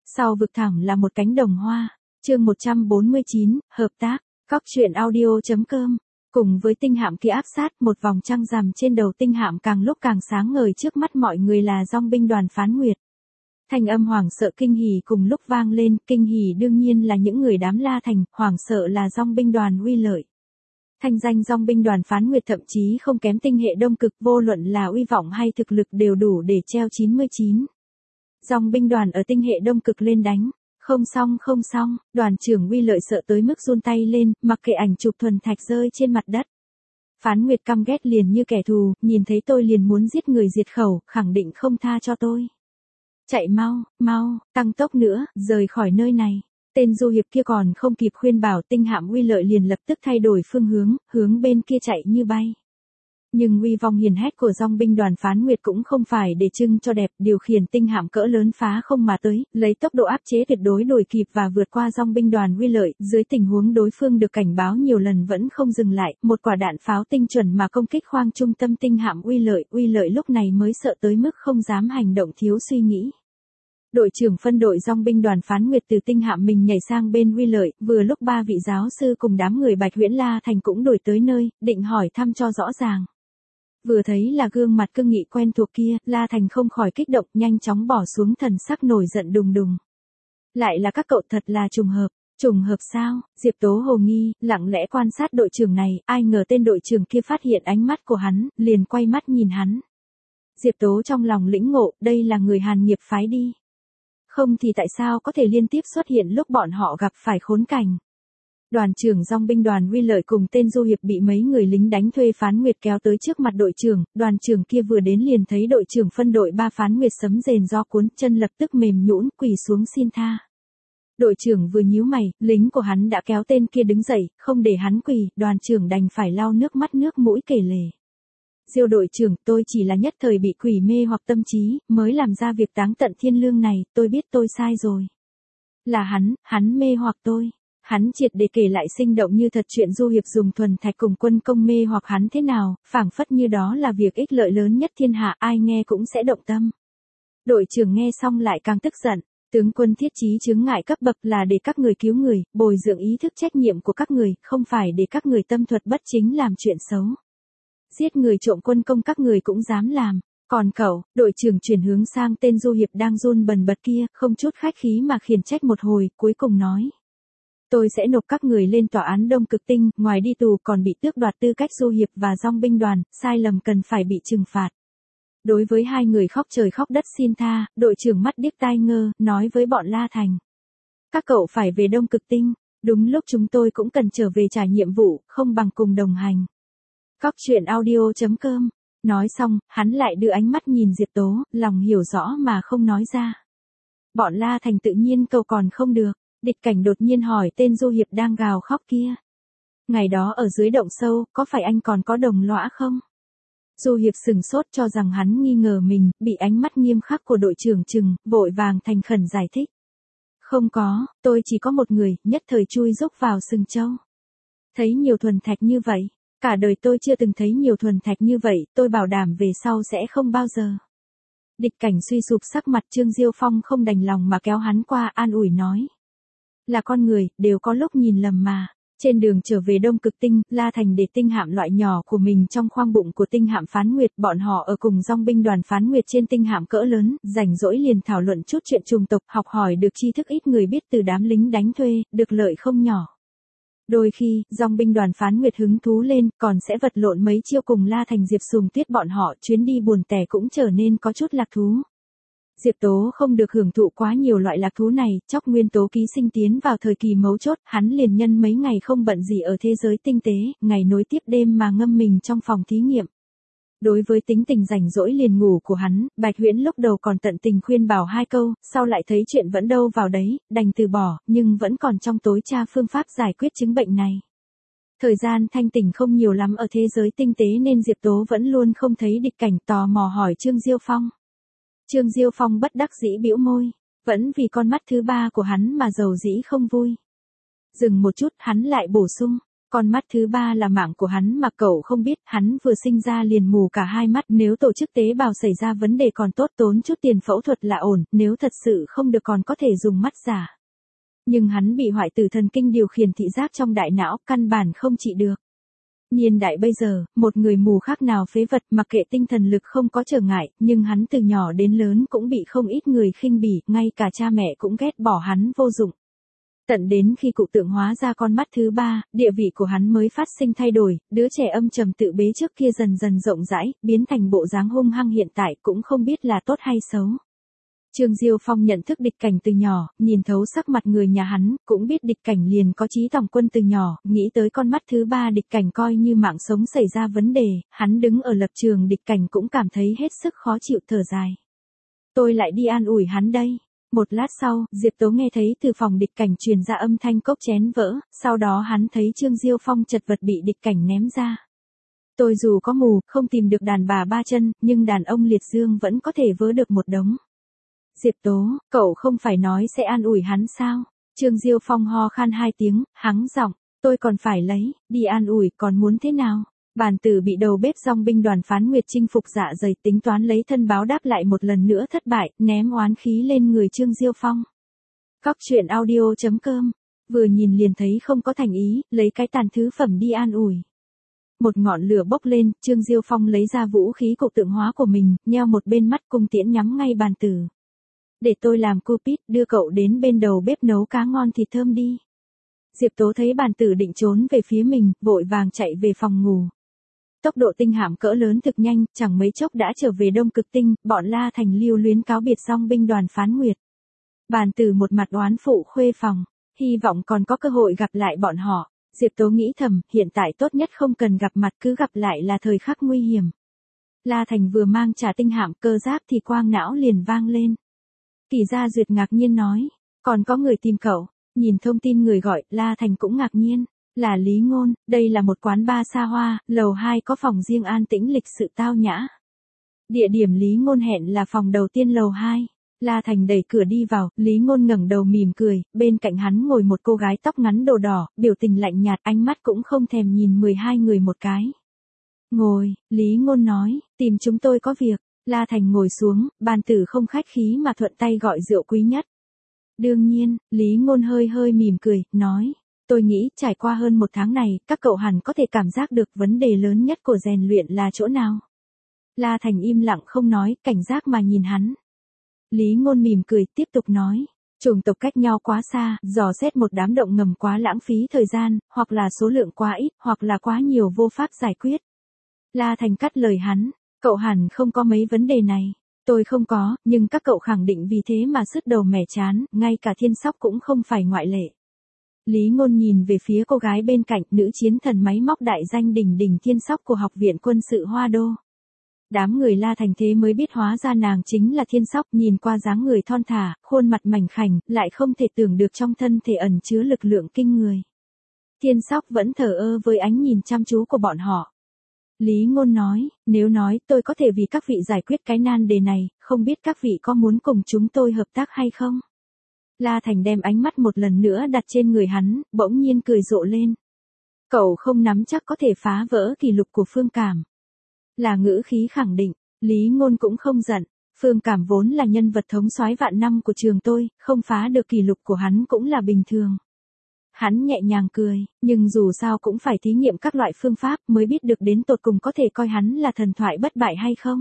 Sau vực thẳm là một cánh đồng hoa. Chương 149, hợp tác. Cóc truyện audio.com. Cùng với tinh hạm kia áp sát, một vòng trăng rằm trên đầu tinh hạm càng lúc càng sáng ngời trước mắt mọi người là dòng binh đoàn Phán Nguyệt. Thanh âm hoảng sợ kinh hỉ cùng lúc vang lên, kinh hỉ đương nhiên là những người đám La Thành, hoảng sợ là dòng binh đoàn Uy Lợi. Thanh danh dòng binh đoàn Phán Nguyệt thậm chí không kém tinh hệ Đông Cực, vô luận là uy vọng hay thực lực đều đủ để treo 99. Dòng binh đoàn ở tinh hệ Đông Cực lên đánh. Không xong, đoàn trưởng Uy Lợi sợ tới mức run tay lên, mặc kệ ảnh chụp thuần thạch rơi trên mặt đất. Phán Nguyệt căm ghét liền như kẻ thù, nhìn thấy tôi liền muốn giết người diệt khẩu, khẳng định không tha cho tôi. Chạy mau, tăng tốc nữa, rời khỏi nơi này. Tên du hiệp kia còn không kịp khuyên bảo, tinh hạm Uy Lợi liền lập tức thay đổi phương hướng, hướng bên kia chạy như bay. Nhưng uy vong hiền hách của dòng binh đoàn Phán Nguyệt cũng không phải để trưng cho đẹp, điều khiển tinh hạm cỡ lớn phá không mà tới, lấy tốc độ áp chế tuyệt đối đuổi kịp và vượt qua dòng binh đoàn Uy Lợi, dưới tình huống đối phương được cảnh báo nhiều lần vẫn không dừng lại, một quả đạn pháo tinh chuẩn mà công kích khoang trung tâm tinh hạm Uy Lợi lúc này mới sợ tới mức không dám hành động thiếu suy nghĩ. Đội trưởng phân đội dòng binh đoàn Phán Nguyệt từ tinh hạm mình nhảy sang bên Uy Lợi, vừa lúc ba vị giáo sư cùng đám người Bạch Huyễn La Thành cũng đổi tới nơi, định hỏi thăm cho rõ ràng. Vừa thấy là gương mặt cương nghị quen thuộc kia, La Thành không khỏi kích động, nhanh chóng bỏ xuống thần sắc nổi giận đùng đùng. Lại là các cậu, thật là trùng hợp sao? Diệp Tố hồ nghi, lặng lẽ quan sát đội trưởng này, ai ngờ tên đội trưởng kia phát hiện ánh mắt của hắn, liền quay mắt nhìn hắn. Diệp Tố trong lòng lĩnh ngộ, đây là người Hàn Nghiệp phái đi. Không thì tại sao có thể liên tiếp xuất hiện lúc bọn họ gặp phải khốn cảnh. Đoàn trưởng dòng binh đoàn Uy Lợi cùng tên du hiệp bị mấy người lính đánh thuê Phán Nguyệt kéo tới trước mặt đội trưởng, đoàn trưởng kia vừa đến liền thấy đội trưởng phân đội 3 Phán Nguyệt sấm rền do cuốn, chân lập tức mềm nhũn quỳ xuống xin tha. Đội trưởng vừa nhíu mày, lính của hắn đã kéo tên kia đứng dậy, không để hắn quỳ, đoàn trưởng đành phải lau nước mắt nước mũi kể lể. Diêu đội trưởng, tôi chỉ là nhất thời bị quỷ mê hoặc tâm trí, mới làm ra việc táng tận thiên lương này, tôi biết tôi sai rồi. Là hắn mê hoặc tôi. Hắn triệt để kể lại sinh động như thật chuyện du hiệp dùng thuần thạch cùng quân công mê hoặc hắn thế nào, phảng phất như đó là việc ích lợi lớn nhất thiên hạ, ai nghe cũng sẽ động tâm. Đội trưởng nghe xong lại càng tức giận, tướng quân thiết trí chướng ngại cấp bậc là để các người cứu người, bồi dưỡng ý thức trách nhiệm của các người, không phải để các người tâm thuật bất chính làm chuyện xấu. Giết người trộm quân công các người cũng dám làm, còn cậu, đội trưởng chuyển hướng sang tên du hiệp đang run bần bật kia, không chút khách khí mà khiển trách một hồi, cuối cùng nói. Tôi sẽ nộp các người lên tòa án Đông Cực Tinh, ngoài đi tù còn bị tước đoạt tư cách du hiệp và dòng binh đoàn, sai lầm cần phải bị trừng phạt. Đối với hai người khóc trời khóc đất xin tha, đội trưởng mắt điếc tai ngơ, nói với bọn La Thành. Các cậu phải về Đông Cực Tinh, đúng lúc chúng tôi cũng cần trở về trả nhiệm vụ, không bằng cùng đồng hành. Cóc truyện audio.com. Nói xong, hắn lại đưa ánh mắt nhìn Diệp Tố, lòng hiểu rõ mà không nói ra. Bọn La Thành tự nhiên cầu còn không được. Địch Cảnh đột nhiên hỏi tên du hiệp đang gào khóc kia. Ngày đó ở dưới động sâu, có phải anh còn có đồng lõa không? Du hiệp sừng sốt cho rằng hắn nghi ngờ mình, bị ánh mắt nghiêm khắc của đội trưởng chừng, vội vàng thành khẩn giải thích. Không có, tôi chỉ có một người, nhất thời chui rúc vào sừng trâu. Thấy nhiều thuần thạch như vậy, cả đời tôi chưa từng thấy nhiều thuần thạch như vậy, tôi bảo đảm về sau sẽ không bao giờ. Địch Cảnh suy sụp sắc mặt, Trương Diêu Phong không đành lòng mà kéo hắn qua, an ủi nói. Là con người, đều có lúc nhìn lầm mà. Trên đường trở về Đông Cực Tinh, La Thành để tinh hạm loại nhỏ của mình trong khoang bụng của tinh hạm Phán Nguyệt, bọn họ ở cùng dòng binh đoàn Phán Nguyệt trên tinh hạm cỡ lớn, rảnh rỗi liền thảo luận chút chuyện chủng tộc, học hỏi được tri thức ít người biết từ đám lính đánh thuê, được lợi không nhỏ. Đôi khi, dòng binh đoàn Phán Nguyệt hứng thú lên, còn sẽ vật lộn mấy chiêu cùng La Thành Diệp Sùng Tuyết bọn họ, chuyến đi buồn tẻ cũng trở nên có chút lạc thú. Diệp Tố không được hưởng thụ quá nhiều loại lạc thú này, chóc nguyên tố ký sinh tiến vào thời kỳ mấu chốt, hắn liền nhân mấy ngày không bận gì ở thế giới tinh tế, ngày nối tiếp đêm mà ngâm mình trong phòng thí nghiệm. Đối với tính tình rảnh rỗi liền ngủ của hắn, Bạch Huyễn lúc đầu còn tận tình khuyên bảo 2 câu, sau lại thấy chuyện vẫn đâu vào đấy, đành từ bỏ, nhưng vẫn còn trong tối tra phương pháp giải quyết chứng bệnh này. Thời gian thanh tỉnh không nhiều lắm ở thế giới tinh tế nên Diệp Tố vẫn luôn không thấy Địch Cảnh, tò mò hỏi Trương Diêu Phong. Trương Diêu Phong bất đắc dĩ bĩu môi, vẫn vì con mắt thứ 3 của hắn mà giàu dĩ không vui. Dừng một chút, hắn lại bổ sung, Con mắt thứ ba là mạng của hắn mà cậu không biết, hắn vừa sinh ra liền mù cả hai mắt, nếu tổ chức tế bào xảy ra vấn đề còn tốt, tốn chút tiền phẫu thuật là ổn, nếu thật sự không được còn có thể dùng mắt giả. Nhưng hắn bị hoại tử thần kinh điều khiển thị giác trong đại não, căn bản không trị được. Niên đại bây giờ, một người mù khác nào phế vật, mặc kệ tinh thần lực không có trở ngại, nhưng hắn từ nhỏ đến lớn cũng bị không ít người khinh bỉ, ngay cả cha mẹ cũng ghét bỏ hắn vô dụng. Tận đến khi cụ tượng hóa ra con mắt thứ ba, địa vị của hắn mới phát sinh thay đổi, đứa trẻ âm trầm tự bế trước kia dần dần rộng rãi, biến thành bộ dáng hung hăng hiện tại, cũng không biết là tốt hay xấu. Trương Diêu Phong nhận thức Địch Cảnh từ nhỏ, nhìn thấu sắc mặt người nhà hắn, cũng biết Địch Cảnh liền có chí tòng quân từ nhỏ, nghĩ tới con mắt thứ ba Địch Cảnh coi như mạng sống xảy ra vấn đề, hắn đứng ở lập trường Địch Cảnh cũng cảm thấy hết sức khó chịu, thở dài. Tôi lại đi an ủi hắn đây. Một lát sau, Diệp Tố nghe thấy từ phòng Địch Cảnh truyền ra âm thanh cốc chén vỡ, sau đó hắn thấy Trương Diêu Phong chật vật bị Địch Cảnh ném ra. Tôi dù có mù, không tìm được đàn bà ba chân, nhưng đàn ông liệt dương vẫn có thể vớ được một đống. Diệp Tố, cậu không phải nói sẽ an ủi hắn sao? Trương Diêu Phong ho khan hai tiếng, hắng giọng, tôi còn phải lấy, đi an ủi, còn muốn thế nào? Bàn tử bị đầu bếp dòng binh đoàn Phán Nguyệt chinh phục dạ dày, tính toán lấy thân báo đáp lại một lần nữa thất bại, ném oán khí lên người Trương Diêu Phong. Cóc truyện audio.com, vừa nhìn liền thấy không có thành ý, lấy cái tàn thứ phẩm đi an ủi. Một ngọn lửa bốc lên, Trương Diêu Phong lấy ra vũ khí cụ tượng hóa của mình, nheo một bên mắt cung tiễn nhắm ngay bàn tử. Để tôi làm Cupid, đưa cậu đến bên đầu bếp nấu cá ngon thịt thơm đi. Diệp Tố thấy bàn tử định trốn về phía mình, vội vàng chạy về phòng ngủ. Tốc độ tinh hạm cỡ lớn thực nhanh, chẳng mấy chốc đã trở về Đông Cực Tinh, bọn La Thành lưu luyến cáo biệt dòng binh đoàn Phán Nguyệt. Bàn tử một mặt oán phụ khuê phòng, hy vọng còn có cơ hội gặp lại bọn họ. Diệp Tố nghĩ thầm, hiện tại tốt nhất không cần gặp mặt, cứ gặp lại là thời khắc nguy hiểm. La Thành vừa mang trả tinh hạm cơ giáp thì quang não liền vang lên. Kỳ Gia Duyệt ngạc nhiên nói, còn có người tìm cậu. Nhìn thông tin người gọi, La Thành cũng ngạc nhiên. Là Lý Ngôn, đây là một quán bar xa hoa, lầu 2 có phòng riêng an tĩnh lịch sự tao nhã. Địa điểm Lý Ngôn hẹn là phòng đầu tiên lầu 2. La Thành đẩy cửa đi vào, Lý Ngôn ngẩng đầu mỉm cười, bên cạnh hắn ngồi một cô gái tóc ngắn đồ đỏ, biểu tình lạnh nhạt, ánh mắt cũng không thèm nhìn 12 người một cái. Ngồi, Lý Ngôn nói, tìm chúng tôi có việc. La Thành ngồi xuống, bàn tử không khách khí mà thuận tay gọi rượu quý nhất. Đương nhiên, Lý Ngôn hơi hơi mỉm cười, nói. Tôi nghĩ, trải qua hơn một tháng này, các cậu hẳn có thể cảm giác được vấn đề lớn nhất của rèn luyện là chỗ nào. La Thành im lặng không nói, cảnh giác mà nhìn hắn. Lý Ngôn mỉm cười, tiếp tục nói. Chủng tộc cách nhau quá xa, dò xét một đám động ngầm quá lãng phí thời gian, hoặc là số lượng quá ít, hoặc là quá nhiều vô pháp giải quyết. La Thành cắt lời hắn. Cậu hẳn không có mấy vấn đề này. Tôi không có, nhưng các cậu khẳng định vì thế mà sứt đầu mẻ chán, ngay cả Thiên Sóc cũng không phải ngoại lệ. Lý Ngôn nhìn về phía cô gái bên cạnh, nữ chiến thần máy móc đại danh đỉnh đỉnh Thiên Sóc của Học viện Quân sự Hoa Đô. Đám người La Thành thế mới biết hóa ra nàng chính là Thiên Sóc, nhìn qua dáng người thon thả, khuôn mặt mảnh khảnh, lại không thể tưởng được trong thân thể ẩn chứa lực lượng kinh người. Thiên Sóc vẫn thờ ơ với ánh nhìn chăm chú của bọn họ. Lý Ngôn nói, nếu nói tôi có thể vì các vị giải quyết cái nan đề này, không biết các vị có muốn cùng chúng tôi hợp tác hay không? La Thành đem ánh mắt một lần nữa đặt trên người hắn, bỗng nhiên cười rộ lên. Cậu không nắm chắc có thể phá vỡ kỷ lục của Phương Cảm. Là ngữ khí khẳng định, Lý Ngôn cũng không giận. Phương Cảm vốn là nhân vật thống soái vạn năm của trường tôi, không phá được kỷ lục của hắn cũng là bình thường. Hắn nhẹ nhàng cười, nhưng dù sao cũng phải thí nghiệm các loại phương pháp mới biết được đến tột cùng có thể coi hắn là thần thoại bất bại hay không.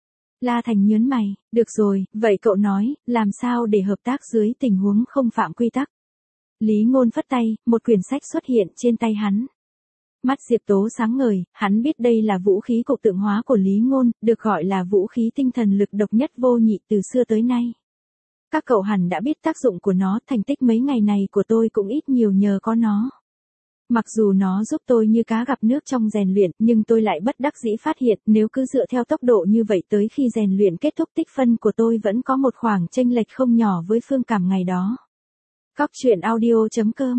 La Thành nhớn mày, được rồi, vậy cậu nói, làm sao để hợp tác dưới tình huống không phạm quy tắc. Lý Ngôn phất tay, một quyển sách xuất hiện trên tay hắn. Mắt Diệp Tố sáng ngời, hắn biết đây là vũ khí cụ tượng hóa của Lý Ngôn, được gọi là vũ khí tinh thần lực độc nhất vô nhị từ xưa tới nay. Các cậu hẳn đã biết tác dụng của nó, thành tích mấy ngày này của tôi cũng ít nhiều nhờ có nó. Mặc dù nó giúp tôi như cá gặp nước trong rèn luyện, nhưng tôi lại bất đắc dĩ phát hiện, nếu cứ dựa theo tốc độ như vậy tới khi rèn luyện kết thúc tích phân của tôi vẫn có một khoảng chênh lệch không nhỏ với Phương Cảm ngày đó. Cóc truyện audio.com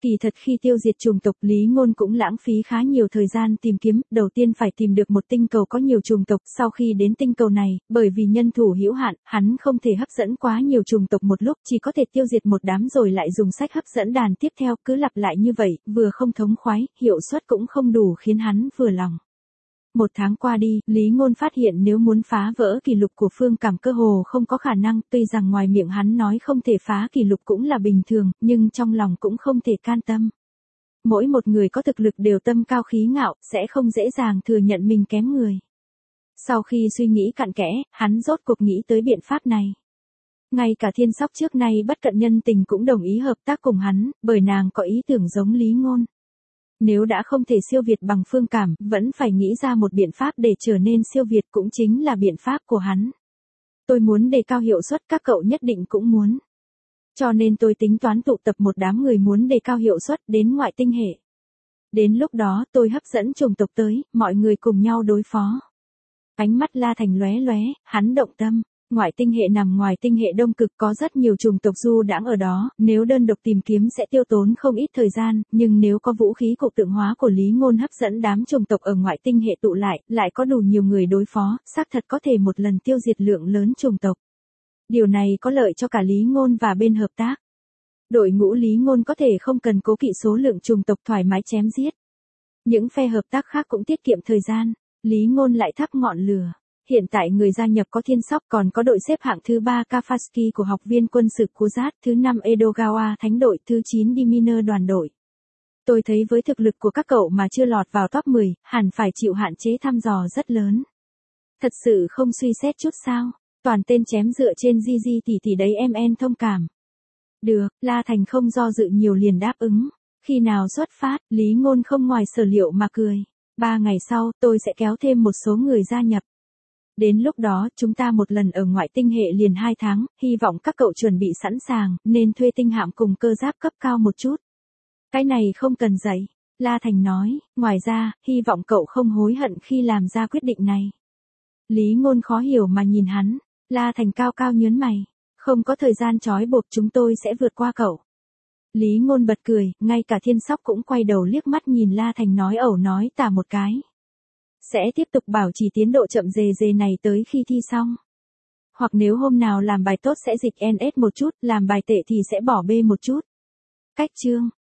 Kỳ thật khi tiêu diệt chủng tộc Lý Ngôn cũng lãng phí khá nhiều thời gian tìm kiếm, đầu tiên phải tìm được một tinh cầu có nhiều chủng tộc, sau khi đến tinh cầu này, bởi vì nhân thủ hữu hạn, hắn không thể hấp dẫn quá nhiều chủng tộc một lúc, chỉ có thể tiêu diệt một đám rồi lại dùng sách hấp dẫn đàn tiếp theo, cứ lặp lại như vậy, vừa không thống khoái, hiệu suất cũng không đủ khiến hắn vừa lòng. Một tháng qua đi, Lý Ngôn phát hiện nếu muốn phá vỡ kỷ lục của Phương Cảm cơ hồ không có khả năng, tuy rằng ngoài miệng hắn nói không thể phá kỷ lục cũng là bình thường, nhưng trong lòng cũng không thể can tâm. Mỗi một người có thực lực đều tâm cao khí ngạo, sẽ không dễ dàng thừa nhận mình kém người. Sau khi suy nghĩ cặn kẽ, hắn rốt cuộc nghĩ tới biện pháp này. Ngay cả Thiên Sóc trước nay bất cận nhân tình cũng đồng ý hợp tác cùng hắn, bởi nàng có ý tưởng giống Lý Ngôn. Nếu đã không thể siêu việt bằng Phương Cảm, vẫn phải nghĩ ra một biện pháp để trở nên siêu việt, cũng chính là biện pháp của hắn. Tôi muốn đề cao hiệu suất, các cậu nhất định cũng muốn. Cho nên tôi tính toán tụ tập một đám người muốn đề cao hiệu suất đến ngoại tinh hệ. Đến lúc đó tôi hấp dẫn chủng tộc tới, mọi người cùng nhau đối phó. Ánh mắt La Thành lóe lóe, hắn động tâm. Ngoại tinh hệ nằm ngoài tinh hệ đông cực, có rất nhiều chủng tộc du đãng ở đó, nếu đơn độc tìm kiếm sẽ tiêu tốn không ít thời gian, nhưng nếu có vũ khí cụ tượng hóa của Lý Ngôn hấp dẫn đám chủng tộc ở ngoại tinh hệ tụ lại có đủ nhiều người đối phó, xác thật có thể một lần tiêu diệt lượng lớn chủng tộc. Điều này có lợi cho cả Lý Ngôn và bên hợp tác. Đội ngũ Lý Ngôn có thể không cần cố kỵ số lượng chủng tộc thoải mái chém giết. Những phe hợp tác khác cũng tiết kiệm thời gian. Lý Ngôn lại thắp ngọn lửa. Hiện tại người gia nhập có Thiên Sóc, còn có đội xếp hạng thứ 3 Kafaski của học viên quân sự Kuzat, thứ 5 Edogawa thánh đội, thứ 9 Diminer đoàn đội. Tôi thấy với thực lực của các cậu mà chưa lọt vào top 10, hẳn phải chịu hạn chế thăm dò rất lớn. Thật sự không suy xét chút sao? Toàn tên chém dựa trên GG tỷ đấy MN thông cảm. Được, La Thành không do dự nhiều liền đáp ứng. Khi nào xuất phát, Lý Ngôn không ngoài sở liệu mà cười. 3 ngày sau, tôi sẽ kéo thêm một số người gia nhập. Đến lúc đó, chúng ta một lần ở ngoại tinh hệ liền 2 tháng, hy vọng các cậu chuẩn bị sẵn sàng, nên thuê tinh hạm cùng cơ giáp cấp cao một chút. Cái này không cần dạy, La Thành nói, ngoài ra, hy vọng cậu không hối hận khi làm ra quyết định này. Lý Ngôn khó hiểu mà nhìn hắn, La Thành cao cao nhớn mày, không có thời gian trói buộc, chúng tôi sẽ vượt qua cậu. Lý Ngôn bật cười, ngay cả Thiên Sóc cũng quay đầu liếc mắt nhìn La Thành nói ẩu nói tả một cái. Sẽ tiếp tục bảo trì tiến độ chậm rề này tới khi thi xong. Hoặc nếu hôm nào làm bài tốt sẽ dịch NS một chút, làm bài tệ thì sẽ bỏ B một chút. Cách chương